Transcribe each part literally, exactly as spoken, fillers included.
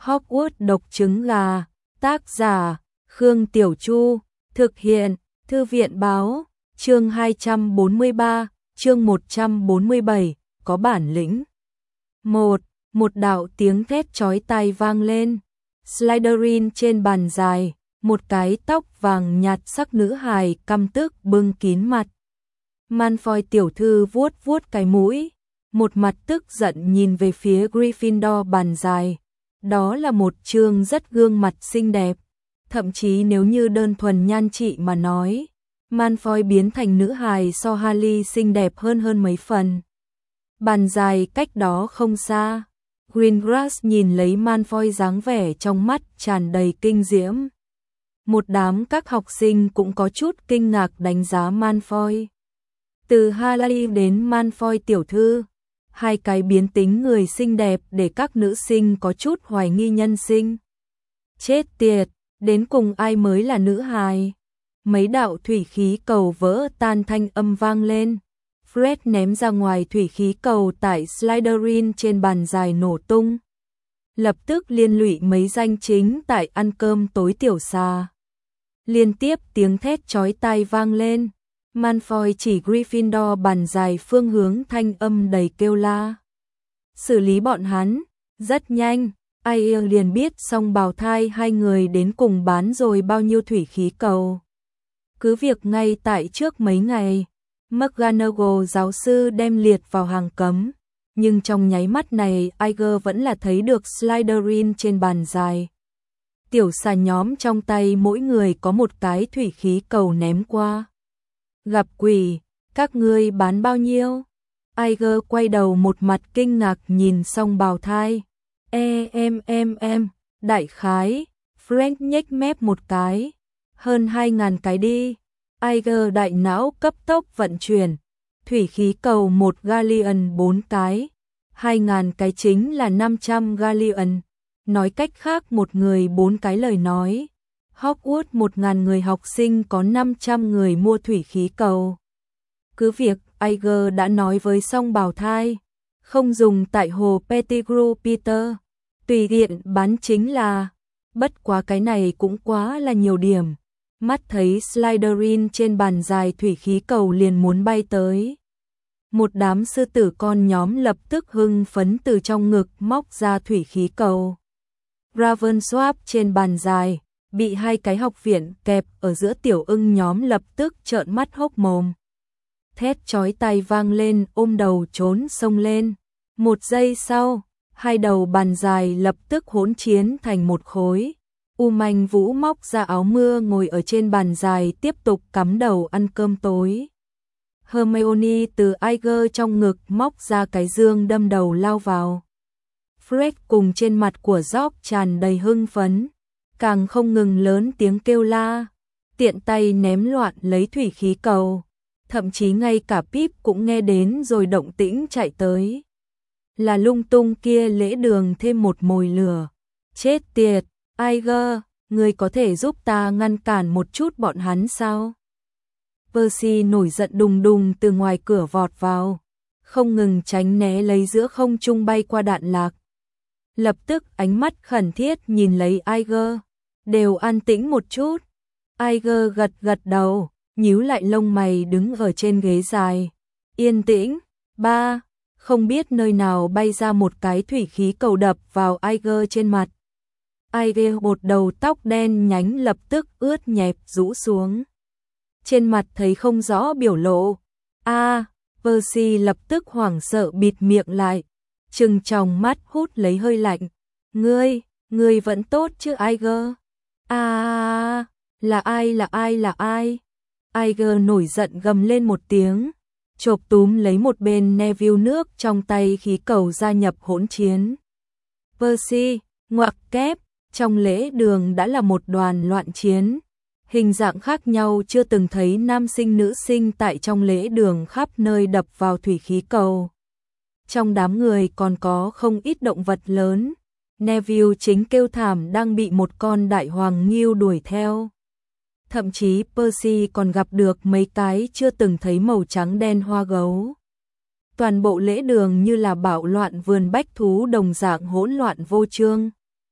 Hogwarts độc trứng gà, tác giả, Khương Tiểu Chu, thực hiện, Thư viện báo, chương hai trăm bốn mươi ba, chương một trăm bốn mươi bảy, có bản lĩnh. một. Một đạo tiếng thét chói tai vang lên. Slytherin trên bàn dài, một cái tóc vàng nhạt sắc nữ hài căm tức bưng kín mặt. Malfoy tiểu thư vuốt vuốt cái mũi, một mặt tức giận nhìn về phía Gryffindor bàn dài. Đó là một trương rất gương mặt xinh đẹp, thậm chí nếu như đơn thuần nhan trị mà nói, Malfoy biến thành nữ hài so Harry xinh đẹp hơn hơn mấy phần. Bàn dài cách đó không xa, Greengrass nhìn lấy Malfoy dáng vẻ trong mắt tràn đầy kinh diễm. Một đám các học sinh cũng có chút kinh ngạc đánh giá Malfoy. Từ Harry đến Malfoy tiểu thư, hai cái biến tính người xinh đẹp để các nữ sinh có chút hoài nghi nhân sinh. Chết tiệt, đến cùng ai mới là nữ hài? Mấy đạo thủy khí cầu vỡ tan thanh âm vang lên. Fred ném ra ngoài thủy khí cầu tại Slytherin trên bàn dài nổ tung. Lập tức liên lụy mấy danh chính tại ăn cơm tối tiểu xà. Liên tiếp tiếng thét chói tai vang lên. Malfoy chỉ Gryffindor bàn dài phương hướng thanh âm đầy kêu la. Xử lý bọn hắn, rất nhanh, ai liền biết xong bào thai hai người đến cùng bán rồi bao nhiêu thủy khí cầu. Cứ việc ngay tại trước mấy ngày, McGonagall giáo sư đem liệt vào hàng cấm, nhưng trong nháy mắt này Iger vẫn là thấy được Slytherin trên bàn dài. Tiểu xà nhóm trong tay mỗi người có một cái thủy khí cầu ném qua. Gặp quỷ, các ngươi bán bao nhiêu? Iger quay đầu một mặt kinh ngạc nhìn xong bào thai. E em em em, đại khái, Frank nhếch mép một cái. Hơn hai ngàn cái đi. Iger đại não cấp tốc vận chuyển. Thủy khí cầu một galleon bốn cái. Hai ngàn cái chính là năm trăm galleon. Nói cách khác một người bốn cái lời nói. Hogwarts một ngàn người học sinh có năm trăm người mua thủy khí cầu. Cứ việc Iger đã nói với song bào thai, không dùng tại hồ Pettigrew Peter, tùy tiện bán chính là, bất quá cái này cũng quá là nhiều điểm. Mắt thấy Slytherin trên bàn dài thủy khí cầu liền muốn bay tới. Một đám sư tử con nhóm lập tức hưng phấn từ trong ngực móc ra thủy khí cầu. Ravensworth trên bàn dài, bị hai cái học viện kẹp ở giữa tiểu ưng nhóm lập tức trợn mắt hốc mồm. Thét chói tai vang lên, ôm đầu trốn xông lên. Một giây sau, hai đầu bàn dài lập tức hỗn chiến thành một khối. U Manh Vũ móc ra áo mưa ngồi ở trên bàn dài tiếp tục cắm đầu ăn cơm tối. Hermione từ Iger trong ngực móc ra cái dương đâm đầu lao vào. Fred cùng trên mặt của George tràn đầy hưng phấn, càng không ngừng lớn tiếng kêu la, tiện tay ném loạn lấy thủy khí cầu. Thậm chí ngay cả Pip cũng nghe đến rồi động tĩnh chạy tới. Là lung tung kia lễ đường thêm một mồi lửa. Chết tiệt, Iger, ngươi có thể giúp ta ngăn cản một chút bọn hắn sao? Percy nổi giận đùng đùng từ ngoài cửa vọt vào, không ngừng tránh né lấy giữa không trung bay qua đạn lạc. Lập tức ánh mắt khẩn thiết nhìn lấy Iger, đều an tĩnh một chút. Iger gật gật đầu, nhíu lại lông mày đứng ở trên ghế dài. Yên tĩnh, ba, không biết nơi nào bay ra một cái thủy khí cầu đập vào Iger trên mặt. Iger một đầu tóc đen nhánh lập tức ướt nhẹp rũ xuống. Trên mặt thấy không rõ biểu lộ. A, Percy lập tức hoảng sợ bịt miệng lại, trừng tròng mắt hút lấy hơi lạnh. Ngươi, ngươi vẫn tốt chứ Iger? A, là ai là ai là ai? Iger nổi giận gầm lên một tiếng, chộp túm lấy một bên Neville nước trong tay khí cầu gia nhập hỗn chiến. Percy, ngoặc kép, trong lễ đường đã là một đoàn loạn chiến. Hình dạng khác nhau chưa từng thấy nam sinh nữ sinh tại trong lễ đường khắp nơi đập vào thủy khí cầu. Trong đám người còn có không ít động vật lớn. Neville chính kêu thảm đang bị một con đại hoàng ngưu đuổi theo. Thậm chí Percy còn gặp được mấy cái chưa từng thấy màu trắng đen hoa gấu. Toàn bộ lễ đường như là bạo loạn vườn bách thú đồng dạng hỗn loạn vô chương.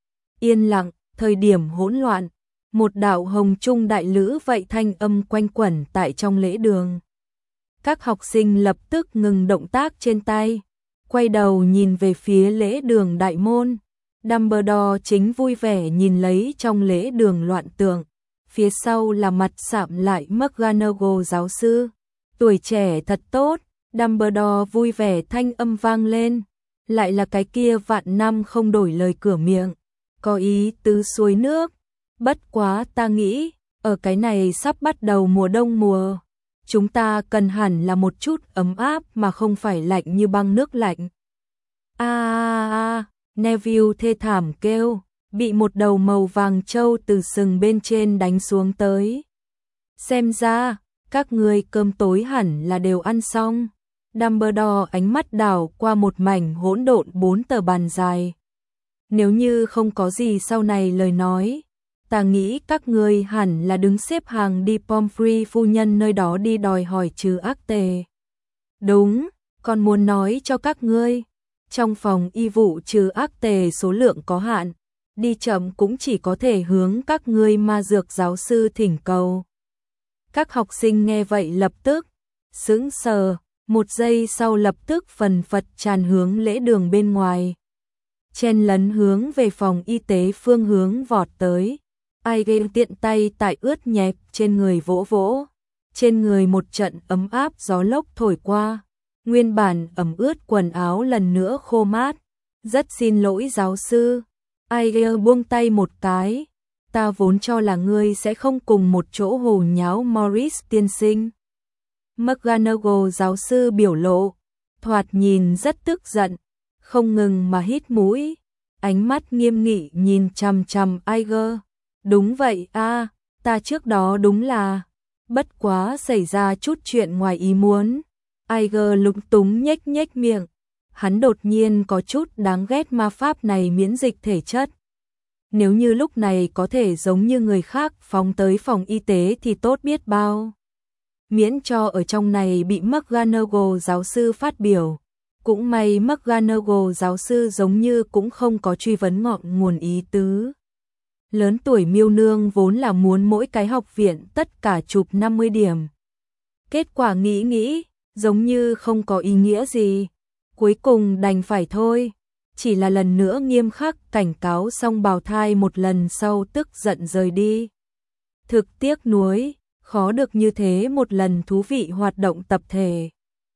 Yên lặng, thời điểm hỗn loạn, một đạo hồng trung đại lữ vậy thanh âm quanh quẩn tại trong lễ đường. Các học sinh lập tức ngừng động tác trên tay, quay đầu nhìn về phía lễ đường đại môn. Dumbledore chính vui vẻ nhìn lấy trong lễ đường loạn tượng, phía sau là mặt sạm lại McGonagall giáo sư. Tuổi trẻ thật tốt, Dumbledore vui vẻ thanh âm vang lên, lại là cái kia vạn năm không đổi lời cửa miệng, có ý tứ suối nước. Bất quá ta nghĩ, ở cái này sắp bắt đầu mùa đông mùa, chúng ta cần hẳn là một chút ấm áp mà không phải lạnh như băng nước lạnh. A a a, Neville thê thảm kêu, bị một đầu màu vàng trâu từ sừng bên trên đánh xuống tới. Xem ra, các ngươi cơm tối hẳn là đều ăn xong. Dumbledore ánh mắt đảo qua một mảnh hỗn độn bốn tờ bàn dài. Nếu như không có gì sau này lời nói, ta nghĩ các ngươi hẳn là đứng xếp hàng đi Pomfrey phu nhân nơi đó đi đòi hỏi trừ ác tề. Đúng, còn muốn nói cho các ngươi, trong phòng y vụ trừ ác tề số lượng có hạn, đi chậm cũng chỉ có thể hướng các ngươi ma dược giáo sư thỉnh cầu. Các học sinh nghe vậy lập tức sững sờ, một giây sau lập tức phần phật tràn hướng lễ đường bên ngoài, chen lấn hướng về phòng y tế phương hướng vọt tới. Ai gây tiện tay tại ướt nhẹp trên người vỗ vỗ, trên người một trận ấm áp gió lốc thổi qua, nguyên bản ẩm ướt quần áo lần nữa khô mát. Rất xin lỗi giáo sư. Ai gây buông tay một cái, ta vốn cho là ngươi sẽ không cùng một chỗ hồ nháo Morris tiên sinh. McGonagall giáo sư biểu lộ, thoạt nhìn rất tức giận, không ngừng mà hít mũi, ánh mắt nghiêm nghị nhìn chằm chằm Iger. Đúng vậy a, à, ta trước đó đúng là, bất quá xảy ra chút chuyện ngoài ý muốn. Iger lúng túng nhếch nhếch miệng, hắn đột nhiên có chút đáng ghét ma pháp này miễn dịch thể chất. Nếu như lúc này có thể giống như người khác phóng tới phòng y tế thì tốt biết bao. Miễn cho ở trong này bị McGonagall giáo sư phát biểu. Cũng may McGonagall giáo sư giống như cũng không có truy vấn ngọn nguồn ý tứ. Lớn tuổi miêu nương vốn là muốn mỗi cái học viện tất cả chụp năm mươi điểm. Kết quả nghĩ nghĩ, giống như không có ý nghĩa gì. Cuối cùng đành phải thôi. Chỉ là lần nữa nghiêm khắc cảnh cáo xong bào thai một lần sau tức giận rời đi. Thực tiếc nuối, khó được như thế một lần thú vị hoạt động tập thể.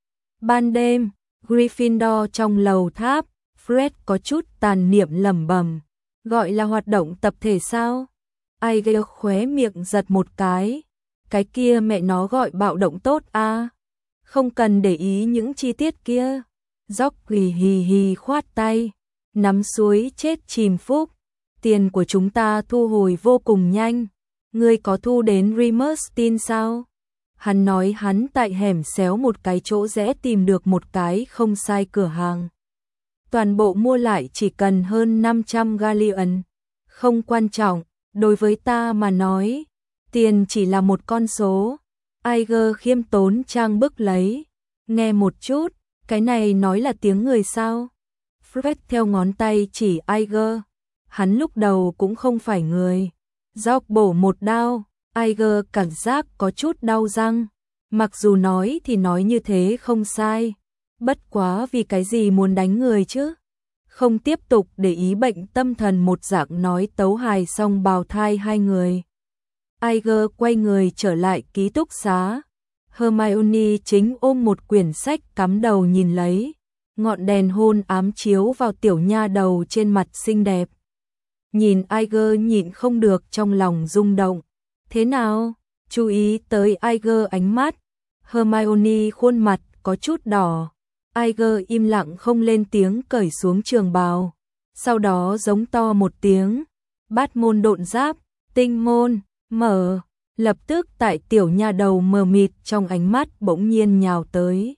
Ban đêm, Gryffindor trong lầu tháp, Fred có chút tàn niệm lẩm bẩm, gọi là hoạt động tập thể sao? Ai gây khóe miệng giật một cái, cái kia mẹ nó gọi bạo động tốt a, à? Không cần để ý những chi tiết kia. Dóc hì hì hì khoát tay, nắm suối chết chìm phúc, tiền của chúng ta thu hồi vô cùng nhanh. Ngươi có thu đến Remus tin sao? Hắn nói hắn tại hẻm xéo một cái chỗ rẽ tìm được một cái không sai cửa hàng. Toàn bộ mua lại chỉ cần hơn năm trăm galleon. Không quan trọng, đối với ta mà nói, tiền chỉ là một con số. Iger khiêm tốn trang bức lấy. Nghe một chút, cái này nói là tiếng người sao? Fred theo ngón tay chỉ Iger. Hắn lúc đầu cũng không phải người. Dọc bổ một đao, Iger cảm giác có chút đau răng. Mặc dù nói thì nói như thế không sai. Bất quá vì cái gì muốn đánh người chứ? Không tiếp tục để ý bệnh tâm thần một dạng nói tấu hài xong bào thai hai người. Iger quay người trở lại ký túc xá. Hermione chính ôm một quyển sách cắm đầu nhìn lấy. Ngọn đèn hôn ám chiếu vào tiểu nha đầu trên mặt xinh đẹp. Nhìn Iger nhịn không được trong lòng rung động. Thế nào? Chú ý tới Iger ánh mắt. Hermione khuôn mặt có chút đỏ. Iger im lặng không lên tiếng cởi xuống trường bào. Sau đó giống to một tiếng. Bát môn độn giáp, tinh môn, mở. Lập tức tại tiểu nha đầu mờ mịt trong ánh mắt bỗng nhiên nhào tới.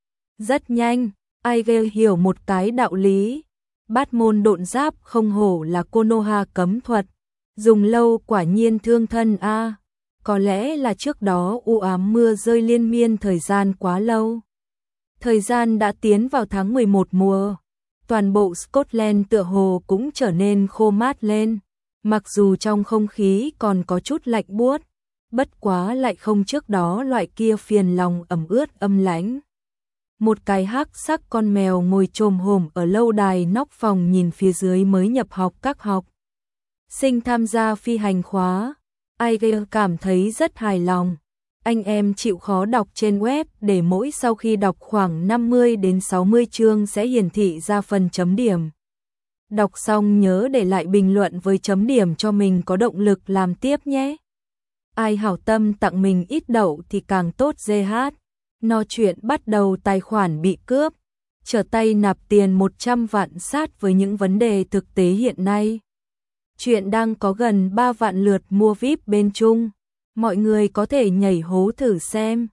Rất nhanh, Iger hiểu một cái đạo lý. Bát môn độn giáp không hổ là Konoha cấm thuật. Dùng lâu quả nhiên thương thân a. À. Có lẽ là trước đó u ám mưa rơi liên miên thời gian quá lâu. Thời gian đã tiến vào tháng mười một mùa. Toàn bộ Scotland tựa hồ cũng trở nên khô mát lên. Mặc dù trong không khí còn có chút lạnh buốt, bất quá lại không trước đó loại kia phiền lòng ẩm ướt âm lãnh. Một cái hắc sắc con mèo ngồi chồm hổm ở lâu đài nóc phòng nhìn phía dưới mới nhập học các học sinh tham gia phi hành khóa. Aiger cảm thấy rất hài lòng. Anh em chịu khó đọc trên web để mỗi sau khi đọc khoảng năm mươi đến sáu mươi chương sẽ hiển thị ra phần chấm điểm. Đọc xong nhớ để lại bình luận với chấm điểm cho mình có động lực làm tiếp nhé. Ai hảo tâm tặng mình ít đậu thì càng tốt giê hát. No chuyện bắt đầu tài khoản bị cướp, trở tay nạp tiền một trăm vạn sát với những vấn đề thực tế hiện nay. Chuyện đang có gần ba vạn lượt mua víp bên Trung. Mọi người có thể nhảy hố thử xem.